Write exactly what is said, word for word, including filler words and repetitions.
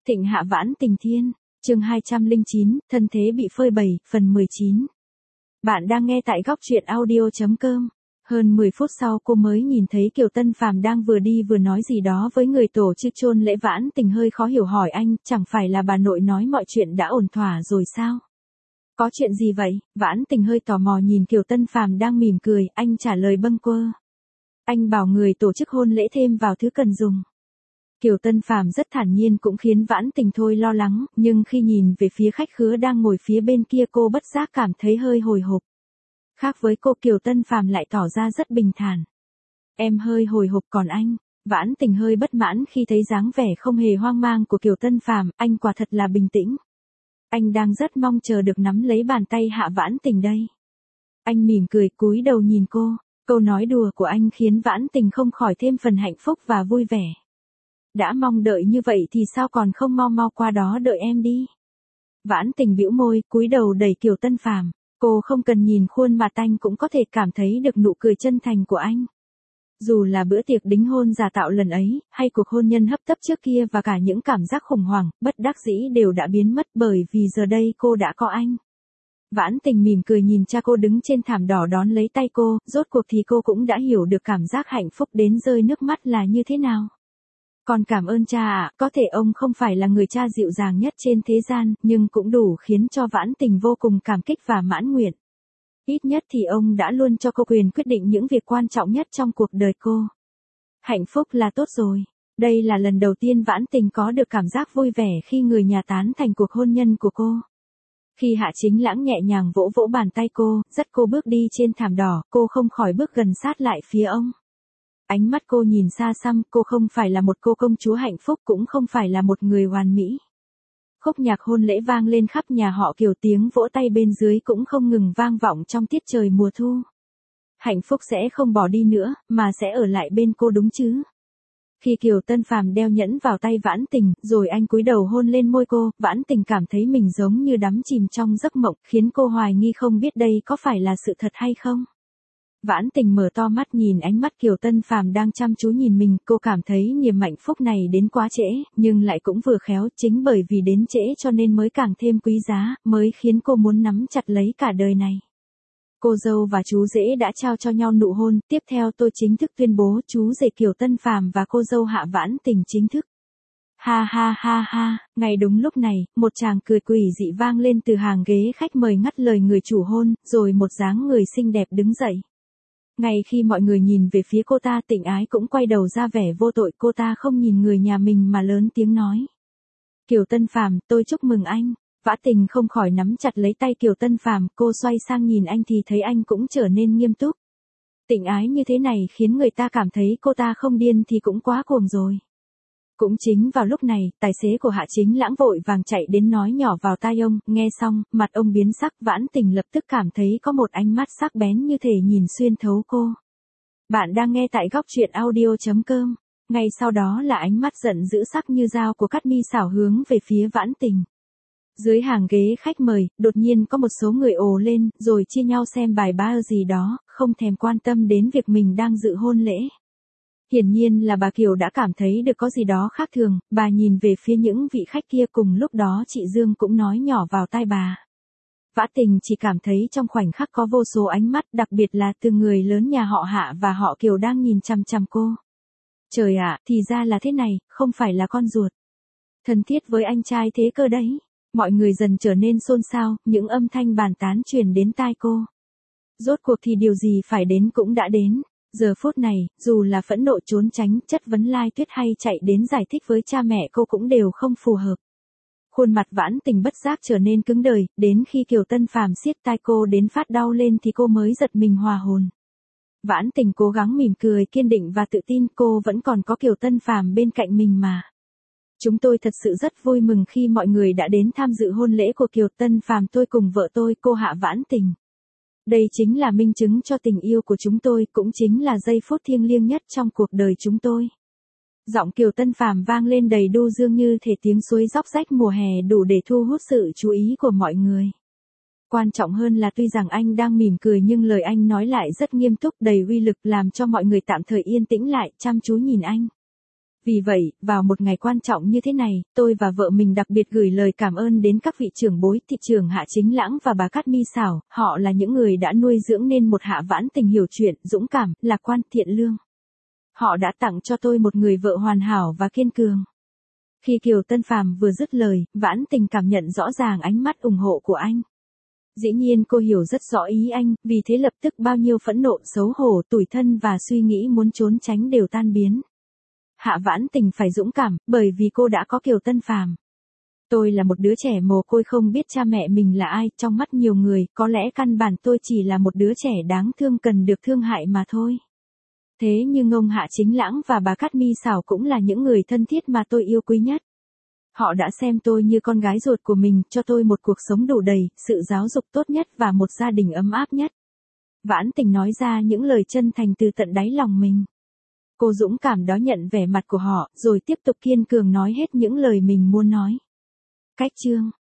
Thịnh Hạ Vãn Tình Thiên, chương hai trăm lẻ chín, thân thế bị phơi bày, phần mười chín. Bạn đang nghe tại góc truyện audio chấm com. Hơn mười phút sau cô mới nhìn thấy Kiều Tân Phàm đang vừa đi vừa nói gì đó với người tổ chức chôn lễ. Vãn Tình hơi khó hiểu hỏi anh, chẳng phải là bà nội nói mọi chuyện đã ổn thỏa rồi sao? Có chuyện gì vậy? Vãn Tình hơi tò mò nhìn Kiều Tân Phàm đang mỉm cười, anh trả lời bâng quơ. Anh bảo người tổ chức hôn lễ thêm vào thứ cần dùng. Kiều Tân Phàm rất thản nhiên cũng khiến Vãn Tình thôi lo lắng, nhưng khi nhìn về phía khách khứa đang ngồi phía bên kia cô bất giác cảm thấy hơi hồi hộp. Khác với cô, Kiều Tân Phàm lại tỏ ra rất bình thản. Em hơi hồi hộp, còn anh? Vãn Tình hơi bất mãn khi thấy dáng vẻ không hề hoang mang của Kiều Tân Phàm, anh quả thật là bình tĩnh. Anh đang rất mong chờ được nắm lấy bàn tay Hạ Vãn Tình đây. Anh mỉm cười cúi đầu nhìn cô, câu nói đùa của anh khiến Vãn Tình không khỏi thêm phần hạnh phúc và vui vẻ. Đã mong đợi như vậy thì sao còn không mau mau qua đó đợi em đi. Vãn Tình bĩu môi, cúi đầu đẩy Kiều Tân Phàm. Cô không cần nhìn khuôn mặt anh cũng có thể cảm thấy được nụ cười chân thành của anh. Dù là bữa tiệc đính hôn giả tạo lần ấy, hay cuộc hôn nhân hấp tấp trước kia và cả những cảm giác khủng hoảng, bất đắc dĩ đều đã biến mất bởi vì giờ đây cô đã có anh. Vãn Tình mỉm cười nhìn cha cô đứng trên thảm đỏ đón lấy tay cô, rốt cuộc thì cô cũng đã hiểu được cảm giác hạnh phúc đến rơi nước mắt là như thế nào. Con cảm ơn cha ạ, có thể ông không phải là người cha dịu dàng nhất trên thế gian, nhưng cũng đủ khiến cho Vãn Tình vô cùng cảm kích và mãn nguyện. Ít nhất thì ông đã luôn cho cô quyền quyết định những việc quan trọng nhất trong cuộc đời cô. Hạnh phúc là tốt rồi. Đây là lần đầu tiên Vãn Tình có được cảm giác vui vẻ khi người nhà tán thành cuộc hôn nhân của cô. Khi Hạ Chính Lãng nhẹ nhàng vỗ vỗ bàn tay cô, dắt cô bước đi trên thảm đỏ, cô không khỏi bước gần sát lại phía ông. Ánh mắt cô nhìn xa xăm, cô không phải là một cô công chúa hạnh phúc, cũng không phải là một người hoàn mỹ. Khúc nhạc hôn lễ vang lên khắp nhà họ Kiều, tiếng vỗ tay bên dưới cũng không ngừng vang vọng trong tiết trời mùa thu. Hạnh phúc sẽ không bỏ đi nữa, mà sẽ ở lại bên cô đúng chứ? Khi Kiều Tân Phàm đeo nhẫn vào tay Vãn Tình, rồi anh cúi đầu hôn lên môi cô, Vãn Tình cảm thấy mình giống như đắm chìm trong giấc mộng, khiến cô hoài nghi không biết đây có phải là sự thật hay không. Vãn Tình mở to mắt nhìn ánh mắt Kiều Tân Phàm đang chăm chú nhìn mình, cô cảm thấy niềm hạnh phúc này đến quá trễ, nhưng lại cũng vừa khéo, chính bởi vì đến trễ cho nên mới càng thêm quý giá, mới khiến cô muốn nắm chặt lấy cả đời này. Cô dâu và chú rể đã trao cho nhau nụ hôn, tiếp theo tôi chính thức tuyên bố chú rể Kiều Tân Phàm và cô dâu Hạ Vãn Tình chính thức. Ha ha ha ha, ngay đúng lúc này, một tràng cười quỷ dị vang lên từ hàng ghế khách mời ngắt lời người chủ hôn, rồi một dáng người xinh đẹp đứng dậy. Ngay khi mọi người nhìn về phía cô ta, Tịnh Ái cũng quay đầu ra vẻ vô tội, cô ta không nhìn người nhà mình mà lớn tiếng nói. Kiều Tân Phàm, tôi chúc mừng anh. Vãn Tình không khỏi nắm chặt lấy tay Kiều Tân Phàm, cô xoay sang nhìn anh thì thấy anh cũng trở nên nghiêm túc. Tịnh Ái như thế này khiến người ta cảm thấy cô ta không điên thì cũng quá cuồng rồi. Cũng chính vào lúc này, tài xế của Hạ Chính Lãng vội vàng chạy đến nói nhỏ vào tai ông, nghe xong, mặt ông biến sắc. Vãn Tình lập tức cảm thấy có một ánh mắt sắc bén như thể nhìn xuyên thấu cô. Bạn đang nghe tại góc truyện audio chấm com. Ngay sau đó là ánh mắt giận dữ sắc như dao của Cát Mi xảo hướng về phía Vãn Tình. Dưới hàng ghế khách mời, đột nhiên có một số người ồ lên, rồi chia nhau xem bài ba gì đó, không thèm quan tâm đến việc mình đang dự hôn lễ. Hiển nhiên là bà Kiều đã cảm thấy được có gì đó khác thường, bà nhìn về phía những vị khách kia, cùng lúc đó chị Dương cũng nói nhỏ vào tai bà. Vãn Tình chỉ cảm thấy trong khoảnh khắc có vô số ánh mắt, đặc biệt là từ người lớn nhà họ Hạ và họ Kiều đang nhìn chằm chằm cô. Trời ạ, thì ra là thế này, không phải là con ruột thân thiết với anh trai thế cơ đấy. Mọi người dần trở nên xôn xao, những âm thanh bàn tán truyền đến tai cô. Rốt cuộc thì điều gì phải đến cũng đã đến. Giờ phút này, dù là phẫn nộ trốn tránh, chất vấn Lai Tuyết hay chạy đến giải thích với cha mẹ cô cũng đều không phù hợp. Khuôn mặt Vãn Tình bất giác trở nên cứng đờ, đến khi Kiều Tân Phàm siết tai cô đến phát đau lên thì cô mới giật mình hòa hồn. Vãn Tình cố gắng mỉm cười kiên định và tự tin, cô vẫn còn có Kiều Tân Phàm bên cạnh mình mà. Chúng tôi thật sự rất vui mừng khi mọi người đã đến tham dự hôn lễ của Kiều Tân Phàm tôi cùng vợ tôi, cô Hạ Vãn Tình. Đây chính là minh chứng cho tình yêu của chúng tôi, cũng chính là giây phút thiêng liêng nhất trong cuộc đời chúng tôi. Giọng Kiều Tân Phàm vang lên đầy du dương như thể tiếng suối róc rách mùa hè, đủ để thu hút sự chú ý của mọi người. Quan trọng hơn là tuy rằng anh đang mỉm cười nhưng lời anh nói lại rất nghiêm túc, đầy uy lực, làm cho mọi người tạm thời yên tĩnh lại, chăm chú nhìn anh. Vì vậy, vào một ngày quan trọng như thế này, tôi và vợ mình đặc biệt gửi lời cảm ơn đến các vị trưởng bối, thị trưởng Hạ Chính Lãng và bà Cát Mi Xảo, họ là những người đã nuôi dưỡng nên một Hạ Vãn Tình hiểu chuyện, dũng cảm, lạc quan, thiện lương. Họ đã tặng cho tôi một người vợ hoàn hảo và kiên cường. Khi Kiều Tân Phàm vừa dứt lời, Vãn Tình cảm nhận rõ ràng ánh mắt ủng hộ của anh. Dĩ nhiên cô hiểu rất rõ ý anh, vì thế lập tức bao nhiêu phẫn nộ, xấu hổ, tủi thân và suy nghĩ muốn trốn tránh đều tan biến. Hạ Vãn Tình phải dũng cảm, bởi vì cô đã có Kiều Tân Phàm. Tôi là một đứa trẻ mồ côi không biết cha mẹ mình là ai, trong mắt nhiều người, có lẽ căn bản tôi chỉ là một đứa trẻ đáng thương cần được thương hại mà thôi. Thế nhưng ông Hạ Chính Lãng và bà Cát Mi Xảo cũng là những người thân thiết mà tôi yêu quý nhất. Họ đã xem tôi như con gái ruột của mình, cho tôi một cuộc sống đủ đầy, sự giáo dục tốt nhất và một gia đình ấm áp nhất. Vãn Tình nói ra những lời chân thành từ tận đáy lòng mình. Cô dũng cảm đón nhận vẻ mặt của họ, rồi tiếp tục kiên cường nói hết những lời mình muốn nói. Cách chương